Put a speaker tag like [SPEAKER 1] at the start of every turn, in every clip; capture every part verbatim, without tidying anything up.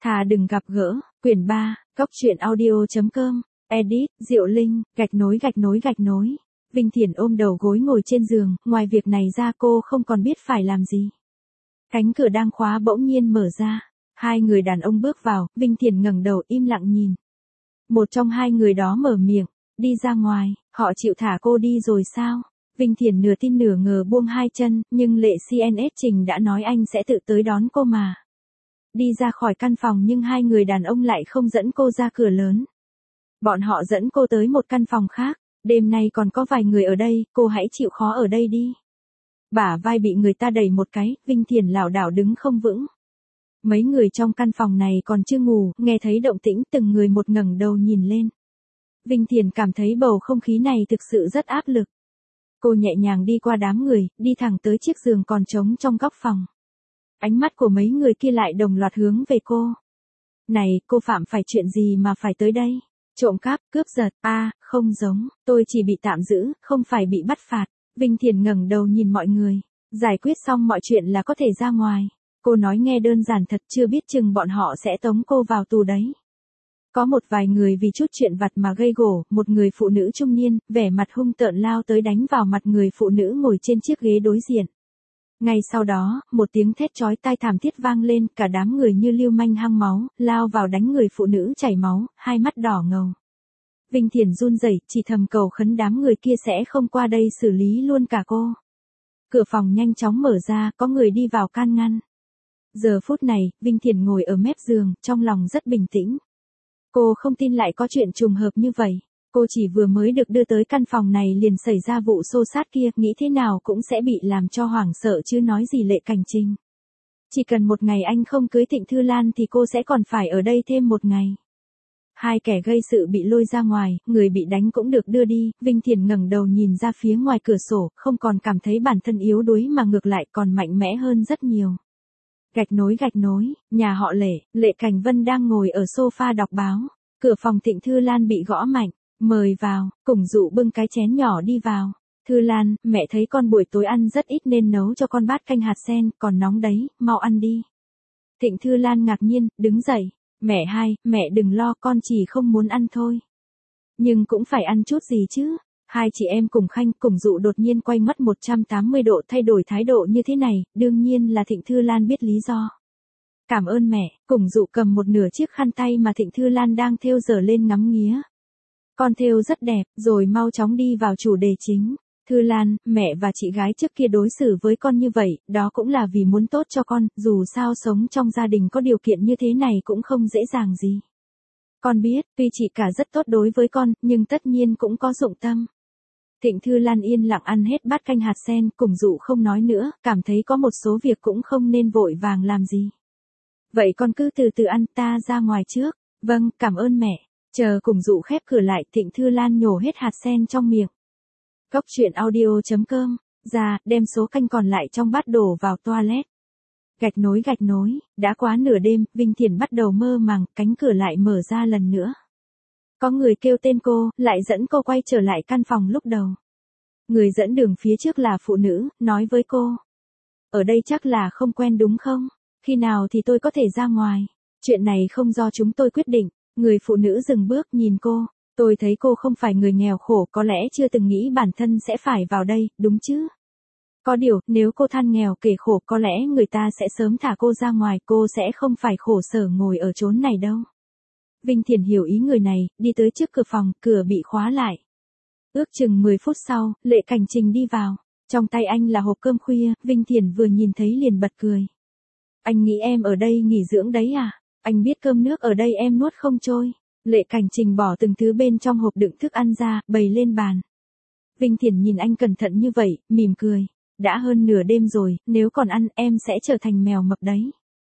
[SPEAKER 1] Thà đừng gặp gỡ, quyển ba, góc truyện audio.com, edit, Diệu Linh, gạch nối gạch nối gạch nối. Vinh Thiển ôm đầu gối ngồi trên giường, ngoài việc này ra cô không còn biết phải làm gì. Cánh cửa đang khóa bỗng nhiên mở ra, hai người đàn ông bước vào, Vinh Thiển ngẩng đầu im lặng nhìn. Một trong hai người đó mở miệng, đi ra ngoài, họ chịu thả cô đi rồi sao? Vinh Thiển nửa tin nửa ngờ buông hai chân, nhưng lệ xê en ét Trình đã nói anh sẽ tự tới đón cô mà. Đi ra khỏi căn phòng nhưng hai người đàn ông lại không dẫn cô ra cửa lớn. Bọn họ dẫn cô tới một căn phòng khác, đêm nay còn có vài người ở đây, cô hãy chịu khó ở đây đi. Bả vai bị người ta đẩy một cái, Vinh Thiển lảo đảo đứng không vững. Mấy người trong căn phòng này còn chưa ngủ, nghe thấy động tĩnh từng người một ngẩng đầu nhìn lên. Vinh Thiển cảm thấy bầu không khí này thực sự rất áp lực. Cô nhẹ nhàng đi qua đám người, đi thẳng tới chiếc giường còn trống trong góc phòng. Ánh mắt của mấy người kia lại đồng loạt hướng về cô. Này, cô phạm phải chuyện gì mà phải tới đây? Trộm cắp, cướp giật, a, à, không giống, tôi chỉ bị tạm giữ, không phải bị bắt phạt. Vinh Thiển ngẩng đầu nhìn mọi người, giải quyết xong mọi chuyện là có thể ra ngoài. Cô nói nghe đơn giản thật, chưa biết chừng bọn họ sẽ tống cô vào tù đấy. Có một vài người vì chút chuyện vặt mà gây gổ, một người phụ nữ trung niên, vẻ mặt hung tợn lao tới đánh vào mặt người phụ nữ ngồi trên chiếc ghế đối diện. Ngay sau đó, một tiếng thét chói tai thảm thiết vang lên, cả đám người như lưu manh hăng máu, lao vào đánh người phụ nữ chảy máu, hai mắt đỏ ngầu. Vinh Thiển run rẩy, chỉ thầm cầu khấn đám người kia sẽ không qua đây xử lý luôn cả cô. Cửa phòng nhanh chóng mở ra, có người đi vào can ngăn. Giờ phút này, Vinh Thiển ngồi ở mép giường, trong lòng rất bình tĩnh. Cô không tin lại có chuyện trùng hợp như vậy. Cô chỉ vừa mới được đưa tới căn phòng này liền xảy ra vụ xô xát kia, nghĩ thế nào cũng sẽ bị làm cho hoảng sợ chứ nói gì Lệ Cảnh Trình. Chỉ cần một ngày anh không cưới Thịnh Thư Lan thì cô sẽ còn phải ở đây thêm một ngày. Hai kẻ gây sự bị lôi ra ngoài, người bị đánh cũng được đưa đi, Vinh Thiển ngẩng đầu nhìn ra phía ngoài cửa sổ, không còn cảm thấy bản thân yếu đuối mà ngược lại còn mạnh mẽ hơn rất nhiều. Gạch nối gạch nối, nhà họ Lệ, Lệ Cảnh Vân đang ngồi ở sofa đọc báo, cửa phòng Thịnh Thư Lan bị gõ mạnh. Mời vào, Cùng Dụ bưng cái chén nhỏ đi vào. Thư Lan, mẹ thấy con buổi tối ăn rất ít nên nấu cho con bát canh hạt sen, còn nóng đấy, mau ăn đi. Thịnh Thư Lan ngạc nhiên, đứng dậy. Mẹ hai, mẹ đừng lo, con chỉ không muốn ăn thôi. Nhưng cũng phải ăn chút gì chứ. Hai chị em cùng Khanh, Cùng Dụ đột nhiên quay mất một trăm tám mươi độ thay đổi thái độ như thế này, đương nhiên là Thịnh Thư Lan biết lý do. Cảm ơn mẹ, Cùng Dụ cầm một nửa chiếc khăn tay mà Thịnh Thư Lan đang thêu dở lên ngắm nghía. Con thêu rất đẹp, rồi mau chóng đi vào chủ đề chính. Thư Lan, mẹ và chị gái trước kia đối xử với con như vậy, đó cũng là vì muốn tốt cho con, dù sao sống trong gia đình có điều kiện như thế này cũng không dễ dàng gì. Con biết, tuy chị cả rất tốt đối với con, nhưng tất nhiên cũng có dụng tâm. Thịnh Thư Lan yên lặng ăn hết bát canh hạt sen, Cùng Dụ không nói nữa, cảm thấy có một số việc cũng không nên vội vàng làm gì. Vậy con cứ từ từ ăn, ta ra ngoài trước. Vâng, cảm ơn mẹ. Chờ Cùng Dụ khép cửa lại, Thịnh Thư Lan nhổ hết hạt sen trong miệng. Góc truyện audio.com, ra, đem số canh còn lại trong bát đổ vào toilet. Gạch nối gạch nối, đã quá nửa đêm, Vinh Thiển bắt đầu mơ màng, cánh cửa lại mở ra lần nữa. Có người kêu tên cô, lại dẫn cô quay trở lại căn phòng lúc đầu. Người dẫn đường phía trước là phụ nữ, nói với cô. Ở đây chắc là không quen đúng không? Khi nào thì tôi có thể ra ngoài? Chuyện này không do chúng tôi quyết định. Người phụ nữ dừng bước nhìn cô, tôi thấy cô không phải người nghèo khổ, có lẽ chưa từng nghĩ bản thân sẽ phải vào đây, đúng chứ? Có điều, nếu cô than nghèo kể khổ có lẽ người ta sẽ sớm thả cô ra ngoài, cô sẽ không phải khổ sở ngồi ở chốn này đâu. Vinh Thiển hiểu ý người này, đi tới trước cửa phòng, cửa bị khóa lại. Ước chừng mười phút sau, Lệ Cảnh Trình đi vào, trong tay anh là hộp cơm khuya, Vinh Thiển vừa nhìn thấy liền bật cười. Anh nghĩ em ở đây nghỉ dưỡng đấy à? Anh biết cơm nước ở đây em nuốt không trôi. Lệ Cảnh Trình bỏ từng thứ bên trong hộp đựng thức ăn ra, bày lên bàn. Vinh Thiển nhìn anh cẩn thận như vậy, mỉm cười. Đã hơn nửa đêm rồi, nếu còn ăn em sẽ trở thành mèo mập đấy.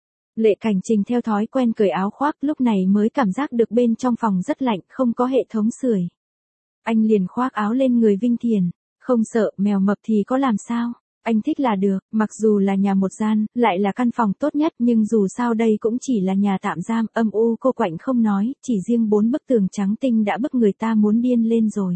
[SPEAKER 1] Lệ Cảnh Trình theo thói quen cởi áo khoác, lúc này mới cảm giác được bên trong phòng rất lạnh, không có hệ thống sưởi. Anh liền khoác áo lên người Vinh Thiển. Không sợ, mèo mập thì có làm sao? Anh thích là được, mặc dù là nhà một gian, lại là căn phòng tốt nhất nhưng dù sao đây cũng chỉ là nhà tạm giam, âm u cô quạnh không nói, chỉ riêng bốn bức tường trắng tinh đã bức người ta muốn điên lên rồi.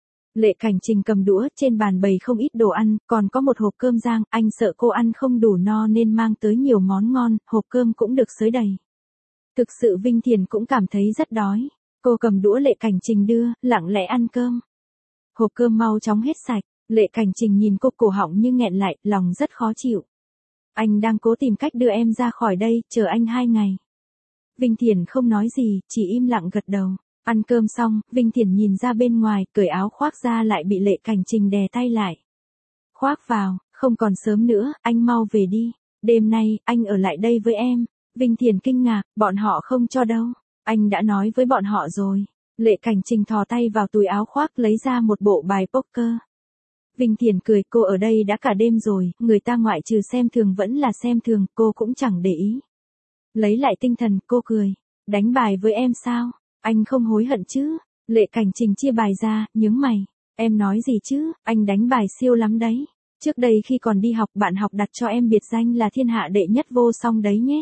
[SPEAKER 1] Lệ Cảnh Trình cầm đũa, trên bàn bày không ít đồ ăn, còn có một hộp cơm rang, anh sợ cô ăn không đủ no nên mang tới nhiều món ngon, hộp cơm cũng được xới đầy. Thực sự Vinh Thiền cũng cảm thấy rất đói. Cô cầm đũa Lệ Cảnh Trình đưa, lặng lẽ ăn cơm. Hộp cơm mau chóng hết sạch, Lệ Cảnh Trình nhìn cô cổ họng như nghẹn lại, lòng rất khó chịu. Anh đang cố tìm cách đưa em ra khỏi đây, chờ anh hai ngày. Vinh Thiền không nói gì, chỉ im lặng gật đầu. Ăn cơm xong, Vinh Thiền nhìn ra bên ngoài, cởi áo khoác ra lại bị Lệ Cảnh Trình đè tay lại. Khoác vào, không còn sớm nữa, anh mau về đi. Đêm nay, anh ở lại đây với em. Vinh Thiền kinh ngạc, bọn họ không cho đâu. Anh đã nói với bọn họ rồi. Lệ Cảnh Trình thò tay vào túi áo khoác lấy ra một bộ bài poker. Vinh Thiền cười, cô ở đây đã cả đêm rồi, người ta ngoại trừ xem thường vẫn là xem thường, cô cũng chẳng để ý. Lấy lại tinh thần, cô cười. Đánh bài với em sao? Anh không hối hận chứ? Lệ Cảnh Trình chia bài ra, nhướng mày. Em nói gì chứ, anh đánh bài siêu lắm đấy. Trước đây khi còn đi học bạn học đặt cho em biệt danh là thiên hạ đệ nhất vô song đấy nhé.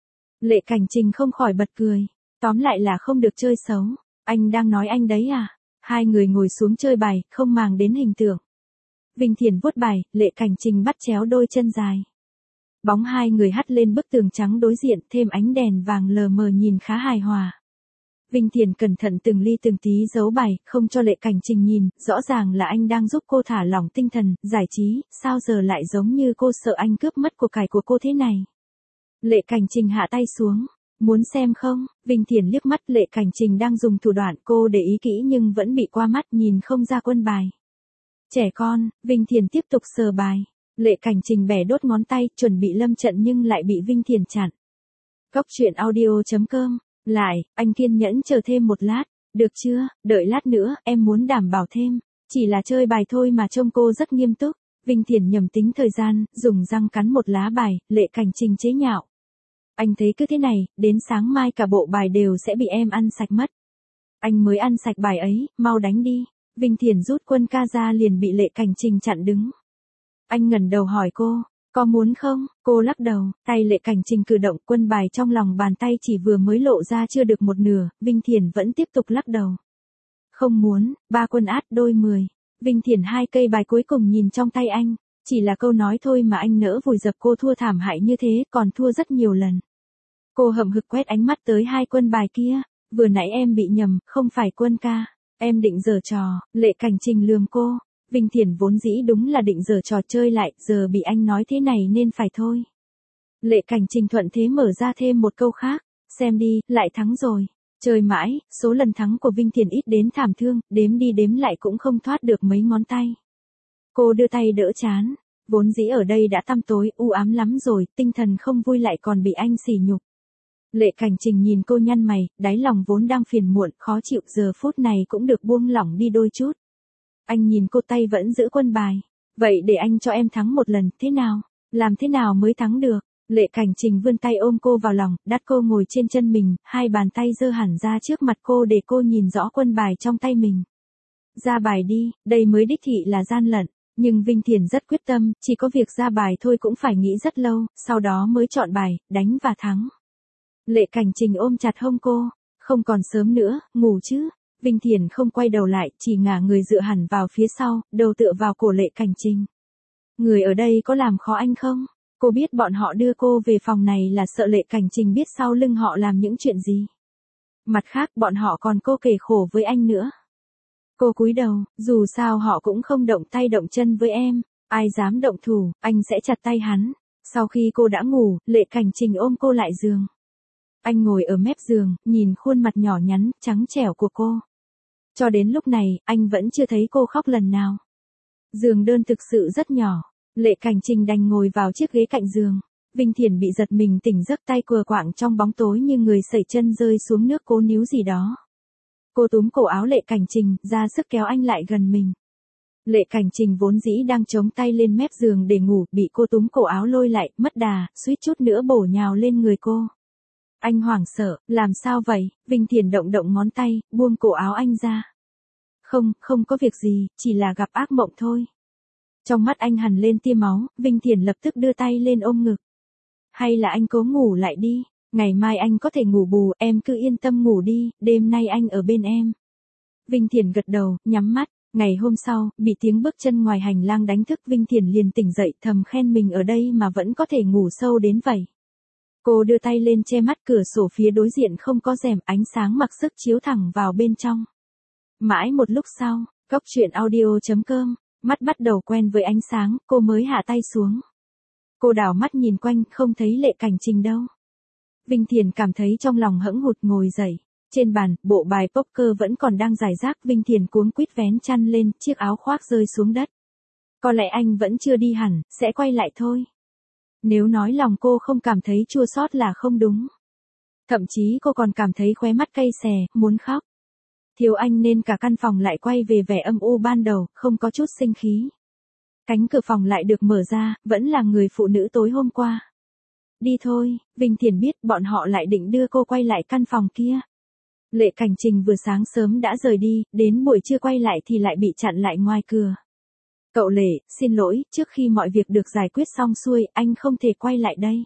[SPEAKER 1] Lệ Cảnh Trình không khỏi bật cười. Tóm lại là không được chơi xấu. Anh đang nói anh đấy à? Hai người ngồi xuống chơi bài, không màng đến hình tượng. Vinh Thiền vuốt bài, Lệ Cảnh Trình bắt chéo đôi chân dài. Bóng hai người hắt lên bức tường trắng đối diện, thêm ánh đèn vàng lờ mờ nhìn khá hài hòa. Vinh Thiền cẩn thận từng ly từng tí giấu bài, không cho Lệ Cảnh Trình nhìn, rõ ràng là anh đang giúp cô thả lỏng tinh thần, giải trí, sao giờ lại giống như cô sợ anh cướp mất của cải của cô thế này. Lệ Cảnh Trình hạ tay xuống. Muốn xem không? Vinh Thiền liếc mắt Lệ Cảnh Trình đang dùng thủ đoạn, cô để ý kỹ nhưng vẫn bị qua mắt, nhìn không ra quân bài. Trẻ con, Vinh Thiền tiếp tục sờ bài. Lệ Cảnh Trình bẻ đốt ngón tay, chuẩn bị lâm trận nhưng lại bị Vinh Thiền chặn. Cốc truyện audio chấm com. Lại, anh kiên nhẫn chờ thêm một lát. Được chưa, đợi lát nữa, em muốn đảm bảo thêm. Chỉ là chơi bài thôi mà trông cô rất nghiêm túc. Vinh Thiền nhầm tính thời gian, dùng răng cắn một lá bài, Lệ Cảnh Trình chế nhạo. Anh thấy cứ thế này, đến sáng mai cả bộ bài đều sẽ bị em ăn sạch mất. Anh mới ăn sạch bài ấy, mau đánh đi. Vinh Thiền rút quân ca ra liền bị Lệ Cảnh Trình chặn đứng. Anh ngẩng đầu hỏi cô, có muốn không? Cô lắc đầu, tay Lệ Cảnh Trình cử động, quân bài trong lòng bàn tay chỉ vừa mới lộ ra chưa được một nửa, Vinh Thiền vẫn tiếp tục lắc đầu. Không muốn, ba quân át đôi mười. Vinh Thiền hai cây bài cuối cùng nhìn trong tay anh. Chỉ là câu nói thôi mà anh nỡ vùi dập cô thua thảm hại như thế, còn thua rất nhiều lần. Cô hậm hực quét ánh mắt tới hai quân bài kia. Vừa nãy em bị nhầm, không phải quân ca. Em định giở trò. Lệ Cảnh Trình lườm cô. Vinh Thiền vốn dĩ đúng là định giở trò chơi lại, giờ bị anh nói thế này nên phải thôi. Lệ Cảnh Trình thuận thế mở ra thêm một câu khác. Xem đi, lại thắng rồi. Chơi mãi, số lần thắng của Vinh Thiền ít đến thảm thương, đếm đi đếm lại cũng không thoát được mấy ngón tay. Cô đưa tay đỡ chán. Vốn dĩ ở đây đã tăm tối, u ám lắm rồi, tinh thần không vui lại còn bị anh sỉ nhục. Lệ Cảnh Trình nhìn cô nhăn mày, đáy lòng vốn đang phiền muộn, khó chịu, giờ phút này cũng được buông lỏng đi đôi chút. Anh nhìn cô tay vẫn giữ quân bài. Vậy để anh cho em thắng một lần, thế nào? Làm thế nào mới thắng được? Lệ Cảnh Trình vươn tay ôm cô vào lòng, đắt cô ngồi trên chân mình, hai bàn tay giơ hẳn ra trước mặt cô để cô nhìn rõ quân bài trong tay mình. Ra bài đi, đây mới đích thị là gian lận. Nhưng Vinh Thiền rất quyết tâm, chỉ có việc ra bài thôi cũng phải nghĩ rất lâu, sau đó mới chọn bài, đánh và thắng. Lệ Cảnh Trình ôm chặt hông cô. Không còn sớm nữa, ngủ chứ. Vinh Thiền không quay đầu lại, chỉ ngả người dựa hẳn vào phía sau, đầu tựa vào cổ Lệ Cảnh Trình. Người ở đây có làm khó anh không? Cô biết bọn họ đưa cô về phòng này là sợ Lệ Cảnh Trình biết sau lưng họ làm những chuyện gì. Mặt khác bọn họ còn cô kể khổ với anh nữa. Cô cúi đầu, dù sao họ cũng không động tay động chân với em, ai dám động thủ, anh sẽ chặt tay hắn. Sau khi cô đã ngủ, Lệ Cảnh Trình ôm cô lại giường. Anh ngồi ở mép giường, nhìn khuôn mặt nhỏ nhắn, trắng trẻo của cô. Cho đến lúc này, anh vẫn chưa thấy cô khóc lần nào. Giường đơn thực sự rất nhỏ, Lệ Cảnh Trình đành ngồi vào chiếc ghế cạnh giường. Vinh Thiền bị giật mình tỉnh giấc, tay quờ quạng trong bóng tối như người sẩy chân rơi xuống nước cố níu gì đó. Cô túm cổ áo Lệ Cảnh Trình, ra sức kéo anh lại gần mình. Lệ Cảnh Trình vốn dĩ đang chống tay lên mép giường để ngủ, bị cô túm cổ áo lôi lại, mất đà, suýt chút nữa bổ nhào lên người cô. Anh hoảng sợ, làm sao vậy? Vinh Thiền động động ngón tay, buông cổ áo anh ra. Không, không có việc gì, chỉ là gặp ác mộng thôi. Trong mắt anh hằn lên tia máu, Vinh Thiền lập tức đưa tay lên ôm ngực. Hay là anh cố ngủ lại đi, ngày mai anh có thể ngủ bù, em cứ yên tâm ngủ đi, đêm nay anh ở bên em. Vinh Thiền gật đầu, nhắm mắt. Ngày hôm sau, bị tiếng bước chân ngoài hành lang đánh thức, Vinh Thiền liền tỉnh dậy, thầm khen mình ở đây mà vẫn có thể ngủ sâu đến vậy. Cô đưa tay lên che mắt, cửa sổ phía đối diện không có rèm, ánh sáng mặc sức chiếu thẳng vào bên trong. Mãi một lúc sau, Cốc truyện audio chấm com, mắt bắt đầu quen với ánh sáng, cô mới hạ tay xuống. Cô đảo mắt nhìn quanh, không thấy Lệ Cảnh Trình đâu. Vinh Thiền cảm thấy trong lòng hững hụt, ngồi dậy. Trên bàn, bộ bài poker vẫn còn đang rải rác, Vinh Thiền cuống quýt vén chăn lên, chiếc áo khoác rơi xuống đất. Có lẽ anh vẫn chưa đi hẳn, sẽ quay lại thôi. Nếu nói lòng cô không cảm thấy chua xót là không đúng. Thậm chí cô còn cảm thấy khóe mắt cay xè, muốn khóc. Thiếu anh nên cả căn phòng lại quay về vẻ âm u ban đầu, không có chút sinh khí. Cánh cửa phòng lại được mở ra, vẫn là người phụ nữ tối hôm qua. Đi thôi, Vinh Thiền biết bọn họ lại định đưa cô quay lại căn phòng kia. Lệ Cảnh Trình vừa sáng sớm đã rời đi, đến buổi trưa quay lại thì lại bị chặn lại ngoài cửa. Cậu Lệ, xin lỗi, trước khi mọi việc được giải quyết xong xuôi, anh không thể quay lại đây.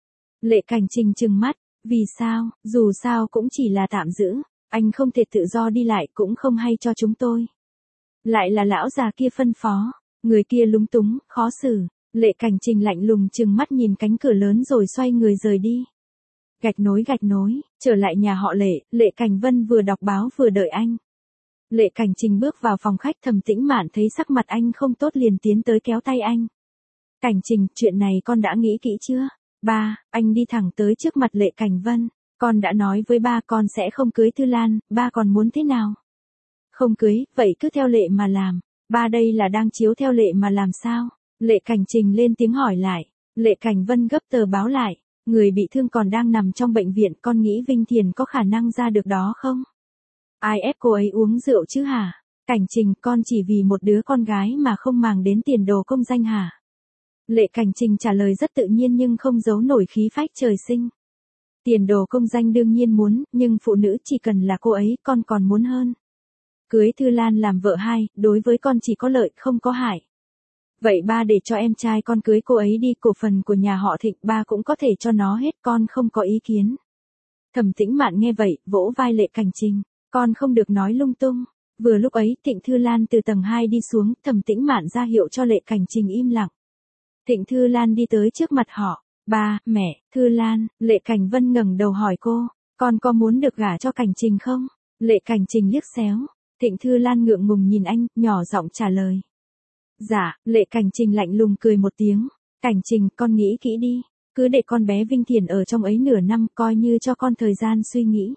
[SPEAKER 1] Lệ Cảnh Trình trừng mắt, vì sao, dù sao cũng chỉ là tạm giữ, anh không thể tự do đi lại, cũng không hay cho chúng tôi. Lại là lão già kia phân phó, người kia lúng túng, khó xử. Lệ Cảnh Trình lạnh lùng trừng mắt nhìn cánh cửa lớn rồi xoay người rời đi. Gạch nối gạch nối, trở lại nhà họ Lệ, Lệ Cảnh Vân vừa đọc báo vừa đợi anh. Lệ Cảnh Trình bước vào phòng khách, Thẩm Tĩnh Mạn thấy sắc mặt anh không tốt liền tiến tới kéo tay anh. Cảnh Trình, chuyện này con đã nghĩ kỹ chưa? Ba, anh đi thẳng tới trước mặt Lệ Cảnh Vân. Con đã nói với ba con sẽ không cưới Thư Lan, ba còn muốn thế nào? Không cưới, vậy cứ theo lệ mà làm. Ba đây là đang chiếu theo lệ mà làm sao? Lệ Cảnh Trình lên tiếng hỏi lại. Lệ Cảnh Vân gấp tờ báo lại. Người bị thương còn đang nằm trong bệnh viện, con nghĩ Vinh Thiền có khả năng ra được đó không? Ai ép cô ấy uống rượu chứ hả? Cảnh Trình, con chỉ vì một đứa con gái mà không màng đến tiền đồ công danh hả? Lệ Cảnh Trình trả lời rất tự nhiên nhưng không giấu nổi khí phách trời sinh. Tiền đồ công danh đương nhiên muốn, nhưng phụ nữ chỉ cần là cô ấy, con còn muốn hơn. Cưới Thư Lan làm vợ hai, đối với con chỉ có lợi không có hại. Vậy ba để cho em trai con cưới cô ấy đi, cổ phần của nhà họ Thịnh ba cũng có thể cho nó hết, con không có ý kiến. Thẩm Tĩnh Mạn nghe vậy, vỗ vai Lệ Cảnh Trình, con không được nói lung tung. Vừa lúc ấy, Thịnh Thư Lan từ tầng hai đi xuống, Thẩm Tĩnh Mạn ra hiệu cho Lệ Cảnh Trình im lặng. Thịnh Thư Lan đi tới trước mặt họ. Ba, mẹ, Thư Lan, Lệ Cảnh Vân ngẩng đầu hỏi cô, con có muốn được gả cho Cảnh Trình không? Lệ Cảnh Trình liếc xéo. Thịnh Thư Lan ngượng ngùng nhìn anh, nhỏ giọng trả lời. Dạ, Lệ Cảnh Trình lạnh lùng cười một tiếng. Cảnh Trình, con nghĩ kỹ đi. Cứ để con bé Vinh Thiền ở trong ấy nửa năm, coi như cho con thời gian suy nghĩ.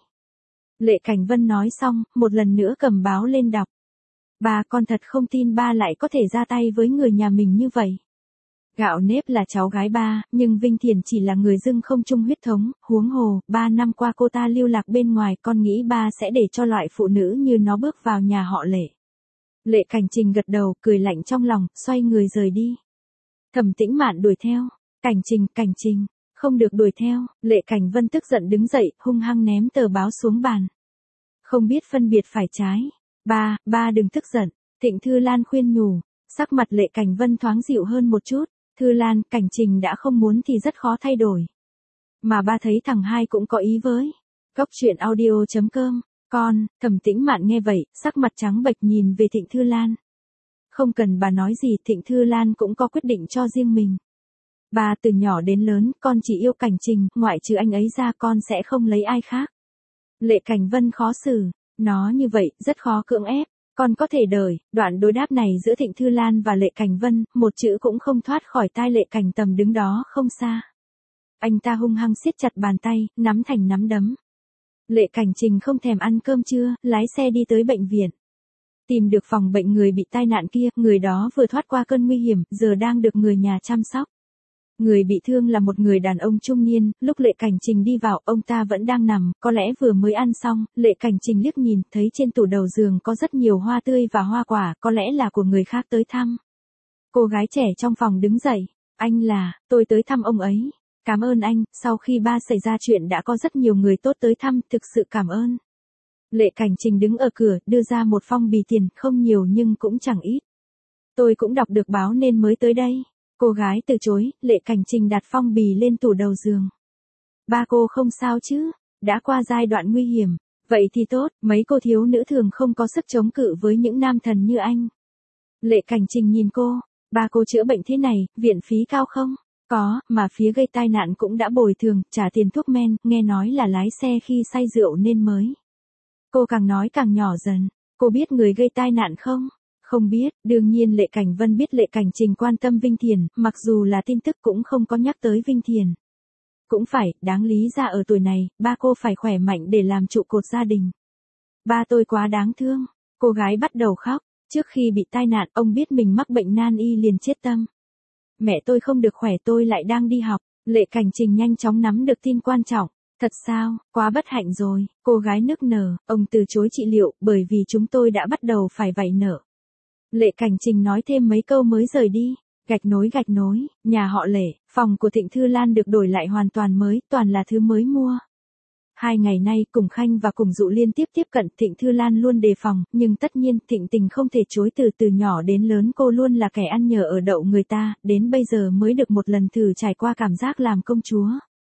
[SPEAKER 1] Lệ Cảnh Vân nói xong, một lần nữa cầm báo lên đọc. Ba, con thật không tin ba lại có thể ra tay với người nhà mình như vậy. Gạo nếp là cháu gái ba, nhưng Vinh Thiền chỉ là người dưng không chung huyết thống, huống hồ, ba năm qua cô ta lưu lạc bên ngoài, con nghĩ ba sẽ để cho loại phụ nữ như nó bước vào nhà họ Lệ. Lệ Cảnh Trình gật đầu, cười lạnh trong lòng, xoay người rời đi. Thẩm Tĩnh Mạn đuổi theo. Cảnh Trình, Cảnh Trình, không được đuổi theo. Lệ Cảnh Vân tức giận đứng dậy, hung hăng ném tờ báo xuống bàn. Không biết phân biệt phải trái. Ba, ba đừng tức giận. Thịnh Thư Lan khuyên nhủ. Sắc mặt Lệ Cảnh Vân thoáng dịu hơn một chút. Thư Lan, Cảnh Trình đã không muốn thì rất khó thay đổi. Mà ba thấy thằng hai cũng có ý với. Cốc truyện audio chấm com, con, Thẩm Tĩnh Mạn nghe vậy, sắc mặt trắng bệch nhìn về Thịnh Thư Lan. Không cần bà nói gì, Thịnh Thư Lan cũng có quyết định cho riêng mình. Ba, từ nhỏ đến lớn, con chỉ yêu Cảnh Trình, ngoại trừ anh ấy ra con sẽ không lấy ai khác. Lệ Cảnh Vân khó xử, nó như vậy, rất khó cưỡng ép. Con có thể đợi. Đoạn đối đáp này giữa Thịnh Thư Lan và Lệ Cảnh Vân, một chữ cũng không thoát khỏi tai Lệ Cảnh Tầm đứng đó không xa. Anh ta hung hăng siết chặt bàn tay, nắm thành nắm đấm. Lệ Cảnh Trình không thèm ăn cơm trưa, lái xe đi tới bệnh viện. Tìm được phòng bệnh người bị tai nạn kia, người đó vừa thoát qua cơn nguy hiểm, giờ đang được người nhà chăm sóc. Người bị thương là một người đàn ông trung niên, lúc Lệ Cảnh Trình đi vào, ông ta vẫn đang nằm, có lẽ vừa mới ăn xong. Lệ Cảnh Trình liếc nhìn, thấy trên tủ đầu giường có rất nhiều hoa tươi và hoa quả, có lẽ là của người khác tới thăm. Cô gái trẻ trong phòng đứng dậy, anh là, tôi tới thăm ông ấy. Cảm ơn anh, sau khi ba xảy ra chuyện đã có rất nhiều người tốt tới thăm, thực sự cảm ơn. Lệ Cảnh Trình đứng ở cửa, đưa ra một phong bì tiền, không nhiều nhưng cũng chẳng ít. Tôi cũng đọc được báo nên mới tới đây. Cô gái từ chối, Lệ Cảnh Trình đặt phong bì lên tủ đầu giường. Ba cô không sao chứ, đã qua giai đoạn nguy hiểm. Vậy thì tốt, mấy cô thiếu nữ thường không có sức chống cự với những nam thần như anh. Lệ Cảnh Trình nhìn cô, ba cô chữa bệnh thế này, viện phí cao không? Có, mà phía gây tai nạn cũng đã bồi thường, trả tiền thuốc men, nghe nói là lái xe khi say rượu nên mới. Cô càng nói càng nhỏ dần. Cô biết người gây tai nạn không? Không biết, đương nhiên Lệ Cảnh Vân biết Lệ Cảnh Trình quan tâm Vinh Thiền, mặc dù là tin tức cũng không có nhắc tới Vinh Thiền. Cũng phải, đáng lý ra ở tuổi này, ba cô phải khỏe mạnh để làm trụ cột gia đình. Ba tôi quá đáng thương. Cô gái bắt đầu khóc. Trước khi bị tai nạn, ông biết mình mắc bệnh nan y liền chết tâm. Mẹ tôi không được khỏe, tôi lại đang đi học. Lệ Cảnh Trình nhanh chóng nắm được tin quan trọng. Thật sao, quá bất hạnh rồi. Cô gái nức nở, ông từ chối trị liệu, bởi vì chúng tôi đã bắt đầu phải vay nợ. Lệ Cảnh Trình nói thêm mấy câu mới rời đi. Gạch nối gạch nối, nhà họ Lệ, phòng của Thịnh Thư Lan được đổi lại hoàn toàn mới, toàn là thứ mới mua. Hai ngày nay, cùng Khanh và cùng Dụ liên tiếp tiếp cận, Thịnh Thư Lan luôn đề phòng, nhưng tất nhiên, Thịnh Tình không thể chối từ từ nhỏ đến lớn cô luôn là kẻ ăn nhờ ở đậu người ta, đến bây giờ mới được một lần thử trải qua cảm giác làm công chúa.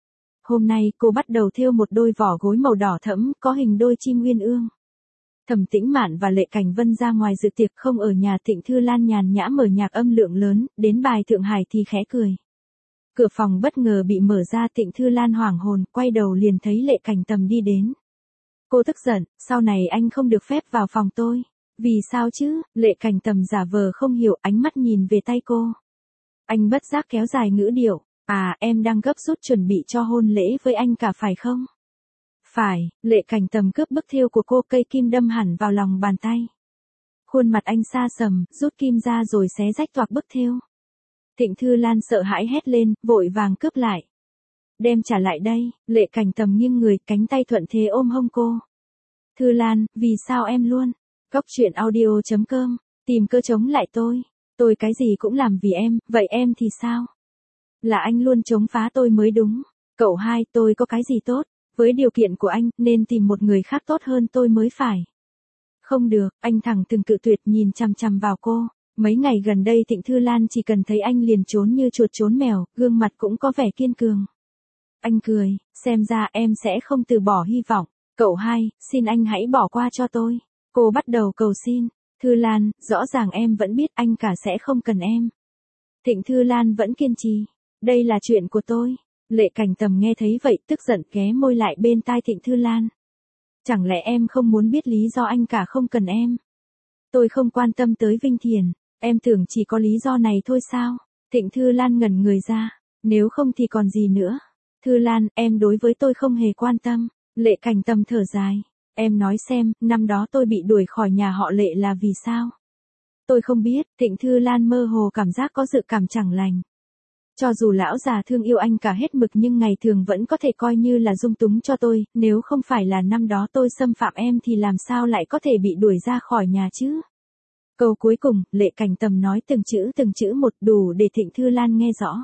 [SPEAKER 1] Hôm nay, cô bắt đầu thêu một đôi vỏ gối màu đỏ thẫm, có hình đôi chim uyên ương. Thẩm Tĩnh Mạn và Lệ Cảnh Vân ra ngoài dự tiệc, không ở nhà. Thịnh Thư Lan nhàn nhã mở nhạc âm lượng lớn, đến bài Thượng Hải thì khẽ cười. Cửa phòng bất ngờ bị mở ra, Thịnh Thư Lan hoảng hồn, quay đầu liền thấy Lệ Cảnh Tầm đi đến. Cô tức giận, sau này anh không được phép vào phòng tôi. Vì sao chứ? Lệ Cảnh Tầm giả vờ không hiểu, ánh mắt nhìn về tay cô. Anh bất giác kéo dài ngữ điệu, à, em đang gấp rút chuẩn bị cho hôn lễ với anh cả phải không? Phải, Lệ Cảnh Tầm cướp bức thêu của cô, cây kim đâm hẳn vào lòng bàn tay. Khuôn mặt anh xa sầm, rút kim ra rồi xé rách toạc bức thêu. Thịnh Thư Lan sợ hãi hét lên, vội vàng cướp lại. Đem trả lại đây. Lệ Cảnh Tầm nghiêng người, cánh tay thuận thế ôm hông cô. Thư Lan, vì sao em luôn? Góc truyện audio chấm com, tìm cơ chống lại tôi. Tôi cái gì cũng làm vì em, vậy em thì sao? Là anh luôn chống phá tôi mới đúng. Cậu hai, tôi có cái gì tốt? Với điều kiện của anh, nên tìm một người khác tốt hơn tôi mới phải. Không được, anh thẳng từng cự tuyệt, nhìn chằm chằm vào cô. Mấy ngày gần đây Thịnh Thư Lan chỉ cần thấy anh liền trốn như chuột trốn mèo, gương mặt cũng có vẻ kiên cường. Anh cười, xem ra em sẽ không từ bỏ hy vọng. Cậu hai, xin anh hãy bỏ qua cho tôi. Cô bắt đầu cầu xin. Thư Lan, rõ ràng em vẫn biết anh cả sẽ không cần em. Thịnh Thư Lan vẫn kiên trì. Đây là chuyện của tôi. Lệ Cảnh Tầm nghe thấy vậy, tức giận ghé môi lại bên tai Thịnh Thư Lan. Chẳng lẽ em không muốn biết lý do anh cả không cần em? Tôi không quan tâm tới Vinh Thiền, em tưởng chỉ có lý do này thôi sao? Thịnh Thư Lan ngẩn người ra, nếu không thì còn gì nữa? Thư Lan, em đối với tôi không hề quan tâm. Lệ Cảnh Tầm thở dài, em nói xem, năm đó tôi bị đuổi khỏi nhà họ Lệ là vì sao? Tôi không biết. Thịnh Thư Lan mơ hồ cảm giác có dự cảm chẳng lành. Cho dù lão già thương yêu anh cả hết mực nhưng ngày thường vẫn có thể coi như là dung túng cho tôi, nếu không phải là năm đó tôi xâm phạm em thì làm sao lại có thể bị đuổi ra khỏi nhà chứ? Câu cuối cùng, Lệ Cảnh Tầm nói từng chữ từng chữ một, đủ để Thịnh Thư Lan nghe rõ.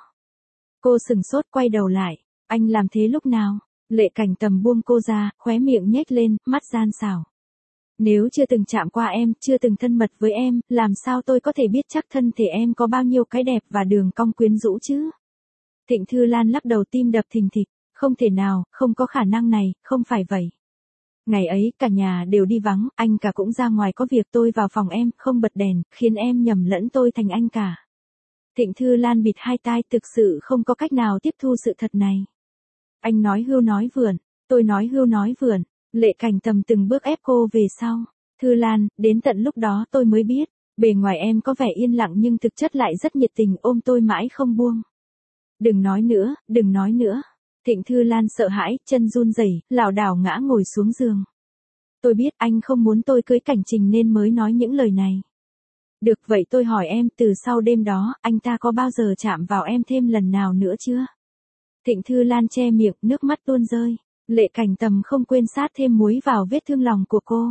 [SPEAKER 1] Cô sừng sốt quay đầu lại, anh làm thế lúc nào? Lệ Cảnh Tầm buông cô ra, khóe miệng nhếch lên, mắt gian xảo. Nếu chưa từng chạm qua em, chưa từng thân mật với em, làm sao tôi có thể biết chắc thân thể em có bao nhiêu cái đẹp và đường cong quyến rũ chứ? Thịnh Thư Lan lắc đầu, tim đập thình thịch, không thể nào, không có khả năng này, không phải vậy. Ngày ấy, cả nhà đều đi vắng, anh cả cũng ra ngoài có việc, tôi vào phòng em, không bật đèn, khiến em nhầm lẫn tôi thành anh cả. Thịnh Thư Lan bịt hai tai, thực sự không có cách nào tiếp thu sự thật này. Anh nói hưu nói vượn, tôi nói hưu nói vượn. Lệ Cảnh Tầm từng bước ép cô về sau. Thư Lan, đến tận lúc đó tôi mới biết, bề ngoài em có vẻ yên lặng nhưng thực chất lại rất nhiệt tình, ôm tôi mãi không buông. Đừng nói nữa, đừng nói nữa. Thịnh Thư Lan sợ hãi, chân run rẩy, lảo đảo ngã ngồi xuống giường. Tôi biết anh không muốn tôi cưới Cảnh Trình nên mới nói những lời này. Được, vậy tôi hỏi em, từ sau đêm đó, anh ta có bao giờ chạm vào em thêm lần nào nữa chưa? Thịnh Thư Lan che miệng, nước mắt tuôn rơi. Lệ Cảnh Tầm không quên sát thêm muối vào vết thương lòng của cô.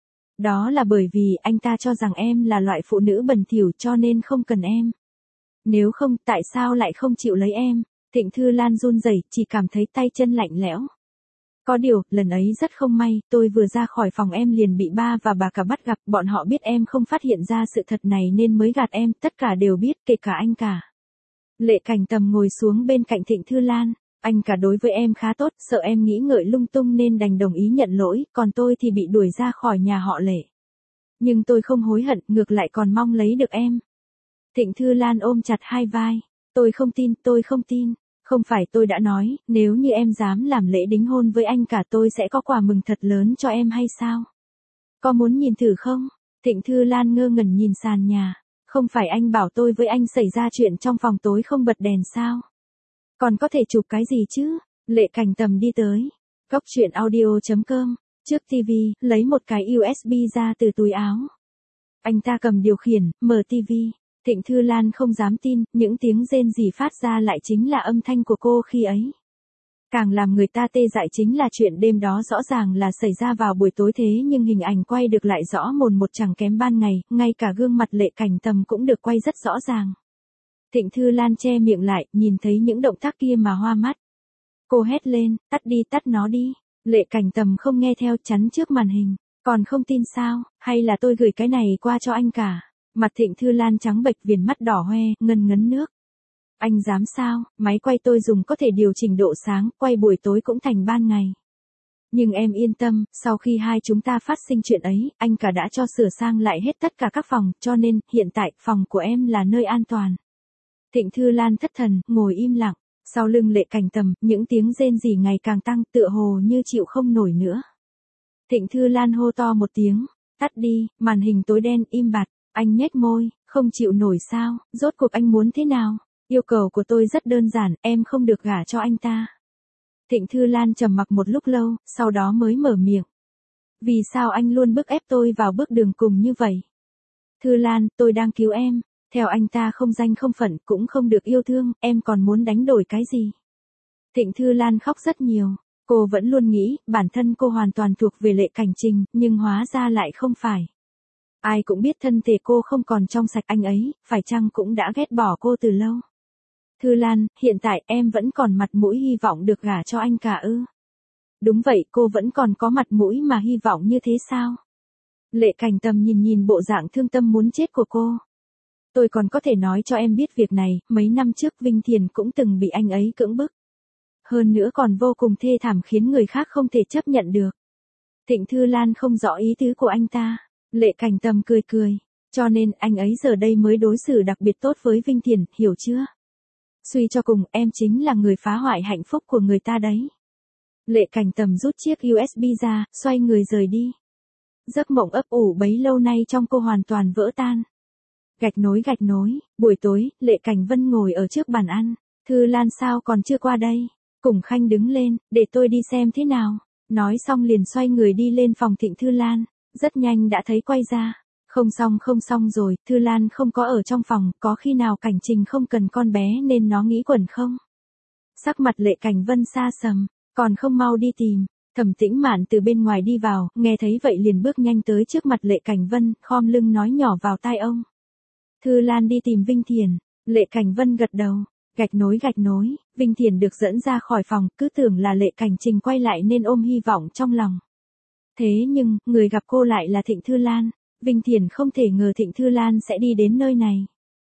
[SPEAKER 1] Đó là bởi vì anh ta cho rằng em là loại phụ nữ bẩn thỉu cho nên không cần em. Nếu không, tại sao lại không chịu lấy em? Thịnh Thư Lan run rẩy, chỉ cảm thấy tay chân lạnh lẽo. Có điều, lần ấy rất không may, tôi vừa ra khỏi phòng em liền bị ba và bà cả bắt gặp, bọn họ biết em không phát hiện ra sự thật này nên mới gạt em, tất cả đều biết, kể cả anh cả. Lệ Cảnh Tầm ngồi xuống bên cạnh Thịnh Thư Lan. Anh cả đối với em khá tốt, sợ em nghĩ ngợi lung tung nên đành đồng ý nhận lỗi, còn tôi thì bị đuổi ra khỏi nhà họ Lệ. Nhưng tôi không hối hận, ngược lại còn mong lấy được em. Thịnh Thư Lan ôm chặt hai vai. Tôi không tin, tôi không tin. Không phải tôi đã nói, nếu như em dám làm lễ đính hôn với anh cả tôi sẽ có quà mừng thật lớn cho em hay sao? Có muốn nhìn thử không? Thịnh Thư Lan ngơ ngẩn nhìn sàn nhà. Không phải anh bảo tôi với anh xảy ra chuyện trong phòng tối không bật đèn sao? Còn có thể chụp cái gì chứ? Lệ Cảnh Tầm đi tới. Cốc truyện audio chấm com. Trước tivi, lấy một cái u ét bê ra từ túi áo. Anh ta cầm điều khiển, mở tivi. Thịnh Thư Lan không dám tin, những tiếng rên rỉ phát ra lại chính là âm thanh của cô khi ấy. Càng làm người ta tê dại chính là chuyện đêm đó rõ ràng là xảy ra vào buổi tối thế nhưng hình ảnh quay được lại rõ mồn một chẳng kém ban ngày, ngay cả gương mặt Lệ Cảnh Tầm cũng được quay rất rõ ràng. Thịnh Thư Lan che miệng lại, nhìn thấy những động tác kia mà hoa mắt. Cô hét lên, tắt đi tắt nó đi. Lệ Cảnh Tầm không nghe theo, chắn trước màn hình. Còn không tin sao, hay là tôi gửi cái này qua cho anh cả. Mặt Thịnh Thư Lan trắng bệch, viền mắt đỏ hoe, ngân ngấn nước. Anh dám sao, máy quay tôi dùng có thể điều chỉnh độ sáng, quay buổi tối cũng thành ban ngày. Nhưng em yên tâm, sau khi hai chúng ta phát sinh chuyện ấy, anh cả đã cho sửa sang lại hết tất cả các phòng, cho nên, hiện tại, phòng của em là nơi an toàn. Thịnh Thư Lan thất thần, ngồi im lặng. Sau lưng Lệ Cảnh Tầm, những tiếng rên rỉ ngày càng tăng, tựa hồ như chịu không nổi nữa. Thịnh Thư Lan hô to một tiếng, tắt đi, màn hình tối đen, im bặt. Anh nhếch môi, không chịu nổi sao, rốt cuộc anh muốn thế nào? Yêu cầu của tôi rất đơn giản, em không được gả cho anh ta. Thịnh Thư Lan trầm mặc một lúc lâu, sau đó mới mở miệng. Vì sao anh luôn bức ép tôi vào bước đường cùng như vậy? Thư Lan, tôi đang cứu em. Theo anh ta không danh không phận, cũng không được yêu thương, em còn muốn đánh đổi cái gì? Thịnh Thư Lan khóc rất nhiều. Cô vẫn luôn nghĩ, bản thân cô hoàn toàn thuộc về Lệ Cảnh Trình, nhưng hóa ra lại không phải. Ai cũng biết thân thể cô không còn trong sạch, anh ấy, phải chăng cũng đã ghét bỏ cô từ lâu. Thư Lan, hiện tại em vẫn còn mặt mũi hy vọng được gả cho anh cả ư? Đúng vậy, cô vẫn còn có mặt mũi mà hy vọng như thế sao? Lệ Cảnh Tầm nhìn nhìn bộ dạng thương tâm muốn chết của cô. Tôi còn có thể nói cho em biết việc này, mấy năm trước Vinh Thiền cũng từng bị anh ấy cưỡng bức. Hơn nữa còn vô cùng thê thảm khiến người khác không thể chấp nhận được. Thịnh Thư Lan không rõ ý tứ của anh ta. Lệ Cảnh Tầm cười cười. Cho nên anh ấy giờ đây mới đối xử đặc biệt tốt với Vinh Thiền, hiểu chưa? Suy cho cùng, em chính là người phá hoại hạnh phúc của người ta đấy. Lệ Cảnh Tầm rút chiếc u ét bê ra, xoay người rời đi. Giấc mộng ấp ủ bấy lâu nay trong cô hoàn toàn vỡ tan. Gạch nối gạch nối, buổi tối, Lệ Cảnh Vân ngồi ở trước bàn ăn. Thư Lan sao còn chưa qua đây? Cùng Khanh đứng lên, để tôi đi xem thế nào. Nói xong liền xoay người đi lên phòng Thịnh Thư Lan. Rất nhanh đã thấy quay ra. Không xong không xong rồi, Thư Lan không có ở trong phòng, có khi nào Cảnh Trình không cần con bé nên nó nghĩ quẩn không? Sắc mặt Lệ Cảnh Vân xa sầm, còn không mau đi tìm. Thẩm Tĩnh Mạn từ bên ngoài đi vào, nghe thấy vậy liền bước nhanh tới trước mặt Lệ Cảnh Vân, khom lưng nói nhỏ vào tai ông. Thư Lan đi tìm Vinh Thiền. Lệ Cảnh Vân gật đầu. Gạch nối gạch nối, Vinh Thiền được dẫn ra khỏi phòng, cứ tưởng là Lệ Cảnh Trình quay lại nên ôm hy vọng trong lòng. Thế nhưng, người gặp cô lại là Thịnh Thư Lan. Vinh Thiền không thể ngờ Thịnh Thư Lan sẽ đi đến nơi này.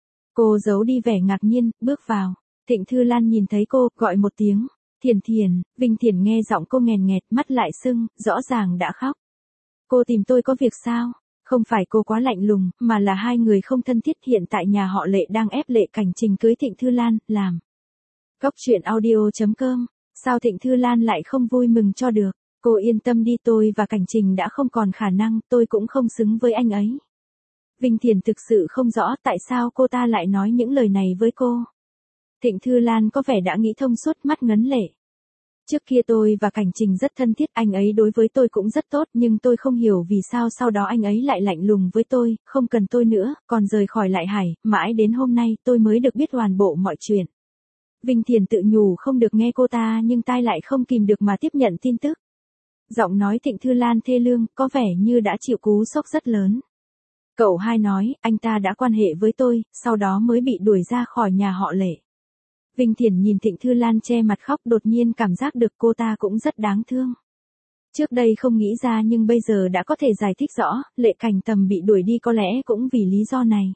[SPEAKER 1] Cô giấu đi vẻ ngạc nhiên, bước vào. Thịnh Thư Lan nhìn thấy cô, gọi một tiếng. Thiền Thiền, Vinh Thiền nghe giọng cô nghèn nghẹt, mắt lại sưng, rõ ràng đã khóc. Cô tìm tôi có việc sao? Không phải cô quá lạnh lùng, mà là hai người không thân thiết, hiện tại nhà họ Lệ đang ép Lệ Cảnh Trình cưới Thịnh Thư Lan, làm. Cốc truyện audio chấm com. Sao Thịnh Thư Lan lại không vui mừng cho được? Cô yên tâm đi, tôi và Cảnh Trình đã không còn khả năng, tôi cũng không xứng với anh ấy. Vinh Thiền thực sự không rõ tại sao cô ta lại nói những lời này với cô. Thịnh Thư Lan có vẻ đã nghĩ thông suốt, mắt ngấn lệ. Trước kia tôi và Cảnh Trình rất thân thiết, anh ấy đối với tôi cũng rất tốt, nhưng tôi không hiểu vì sao sau đó anh ấy lại lạnh lùng với tôi, không cần tôi nữa, còn rời khỏi Lại Hải, mãi đến hôm nay tôi mới được biết toàn bộ mọi chuyện. Vinh Thiền tự nhủ không được nghe cô ta nhưng tai lại không kìm được mà tiếp nhận tin tức. Giọng nói Thịnh Thư Lan thê lương, có vẻ như đã chịu cú sốc rất lớn. Cậu hai nói, anh ta đã quan hệ với tôi, sau đó mới bị đuổi ra khỏi nhà họ Lệ. Vinh Thiền nhìn Thịnh Thư Lan che mặt khóc, đột nhiên cảm giác được cô ta cũng rất đáng thương. Trước đây không nghĩ ra nhưng bây giờ đã có thể giải thích rõ, Lệ Cảnh Tầm bị đuổi đi có lẽ cũng vì lý do này.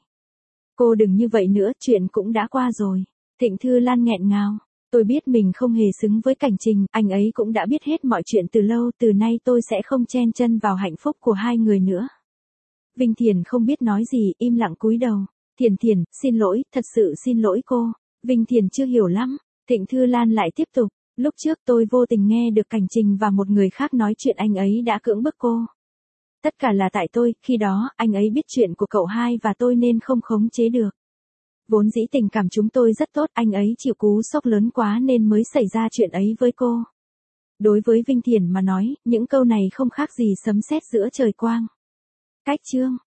[SPEAKER 1] Cô đừng như vậy nữa, chuyện cũng đã qua rồi. Thịnh Thư Lan nghẹn ngào. Tôi biết mình không hề xứng với Cảnh Trình, anh ấy cũng đã biết hết mọi chuyện từ lâu, từ nay tôi sẽ không chen chân vào hạnh phúc của hai người nữa. Vinh Thiền không biết nói gì, im lặng cúi đầu. Thiền Thiền, xin lỗi, thật sự xin lỗi cô. Vinh Thiền chưa hiểu lắm, Thịnh Thư Lan lại tiếp tục, lúc trước tôi vô tình nghe được Cảnh Trình và một người khác nói chuyện anh ấy đã cưỡng bức cô. Tất cả là tại tôi, khi đó, anh ấy biết chuyện của cậu hai và tôi nên không khống chế được. Vốn dĩ tình cảm chúng tôi rất tốt, anh ấy chịu cú sốc lớn quá nên mới xảy ra chuyện ấy với cô. Đối với Vinh Thiền mà nói, những câu này không khác gì sấm sét giữa trời quang. Cách chương